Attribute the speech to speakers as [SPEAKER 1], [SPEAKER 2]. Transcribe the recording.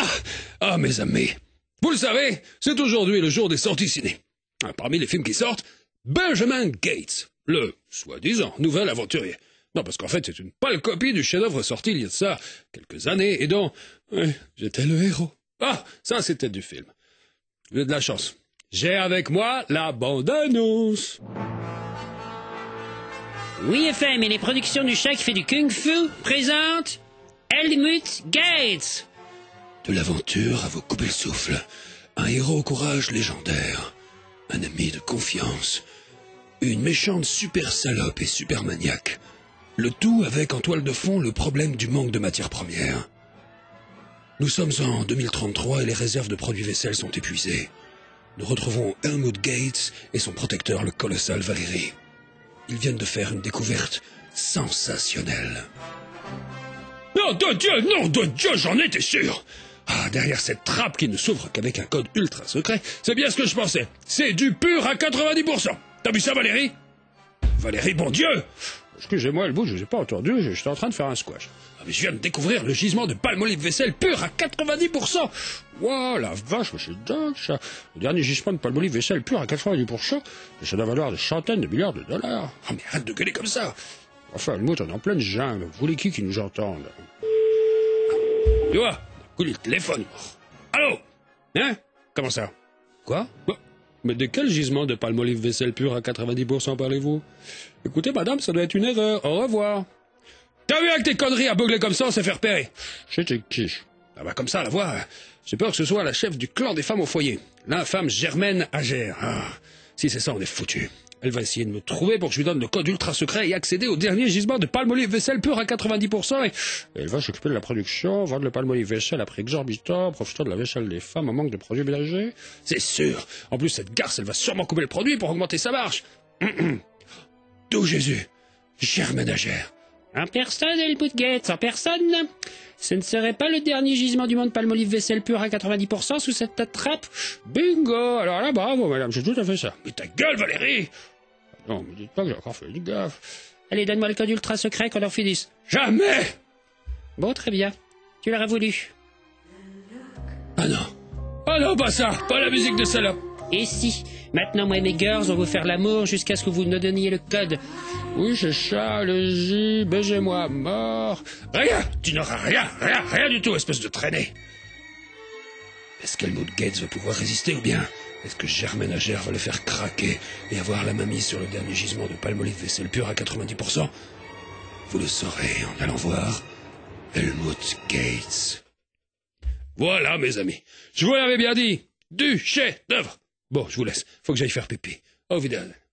[SPEAKER 1] Ah, mes amis, vous le savez, c'est aujourd'hui le jour des sorties ciné. Parmi les films qui sortent, Benjamin Gates, le soi-disant nouvel aventurier. Non, parce qu'en fait, c'est une pâle copie du chef-d'œuvre sorti il y a de ça quelques années et dont j'étais le héros. Ah, ça c'était du film. Vous avez de la chance. J'ai avec moi la bande-annonce.
[SPEAKER 2] Oui, FM et les productions du chat qui fait du kung-fu présentent Helmut Gates.
[SPEAKER 1] De l'aventure à vous couper le souffle. Un héros au courage légendaire. Un ami de confiance. Une méchante super salope et super maniaque. Le tout avec en toile de fond le problème du manque de matières premières. Nous sommes en 2033 et les réserves de produits vaisselle sont épuisées. Nous retrouvons Helmut Gates et son protecteur, le colossal Valérie. Ils viennent de faire une découverte sensationnelle. Non de Dieu, j'en étais sûr! Ah, derrière cette trappe qui ne s'ouvre qu'avec un code ultra secret, c'est bien ce que je pensais. C'est du pur à 90%. T'as vu ça, Valérie? Valérie, bon Dieu! Excusez-moi, elle bouge, je n'ai pas entendu, j'étais en train de faire un squash. Ah, mais je viens de découvrir le gisement de palmolive vaisselle pur à 90%. Wow, la vache, mais c'est dingue ça. Le dernier gisement de palmolive vaisselle pur à 90%, ça doit valoir des centaines de milliards de dollars. Ah, mais arrête de gueuler comme ça. Enfin, le mot, on est en pleine jungle. Vous voulez qui nous entende? Tu vois, coup le téléphone. Allô? Hein? Comment ça? Quoi? Mais de quel gisement de palmolive vaisselle pure à 90% parlez-vous? Écoutez, madame, ça doit être une erreur. Au revoir. T'as vu avec tes conneries à beugler comme ça, on s'est fait repérer. J'étais qui? Ah bah comme ça, la voix, j'ai peur que ce soit la chef du clan des femmes au foyer. L'infâme Germaine Agère. Ah, si c'est ça, on est foutu. Elle va essayer de me trouver pour que je lui donne le code ultra secret et accéder au dernier gisement de palmolive vaisselle pure à 90% et elle va s'occuper de la production, vendre le palmolive vaisselle à prix exorbitant, profitant de la vaisselle des femmes en manque de produits ménagers. C'est sûr. En plus, cette garce, elle va sûrement couper le produit pour augmenter sa marge. D'où Jésus, Germaine Agère.
[SPEAKER 2] En personne, Helmut Gates, en personne. Ce ne serait pas le dernier gisement du monde palmolive vaisselle pure à 90% sous cette trappe? Bingo! Alors là, bravo, madame, c'est tout à fait ça.
[SPEAKER 1] Mais ta gueule, Valérie!
[SPEAKER 2] Non, mais dites pas que j'ai encore fait du gaffe. Allez, donne-moi le code ultra secret qu'on en finisse.
[SPEAKER 1] Jamais!
[SPEAKER 2] Bon, très bien. Tu l'aurais voulu.
[SPEAKER 1] Ah non. Ah non, pas ça! Pas la musique de salope!
[SPEAKER 2] Et si, maintenant, moi et mes girls, on va vous faire l'amour jusqu'à ce que vous nous donniez le code.
[SPEAKER 1] Oui, c'est ça, allez-y, baisez-moi mort. Rien! Tu n'auras rien du tout, espèce de traînée. Est-ce qu'Helmut Gates va pouvoir résister ou bien est-ce que Germaine Agère va le faire craquer et avoir la main mise sur le dernier gisement de palmolive vaisselle pure à 90%? Vous le saurez en allant voir Helmut Gates. Voilà, mes amis, je vous l'avais bien dit, du chef-d'œuvre. Bon, je vous laisse, faut que j'aille faire pipi. Au revoir.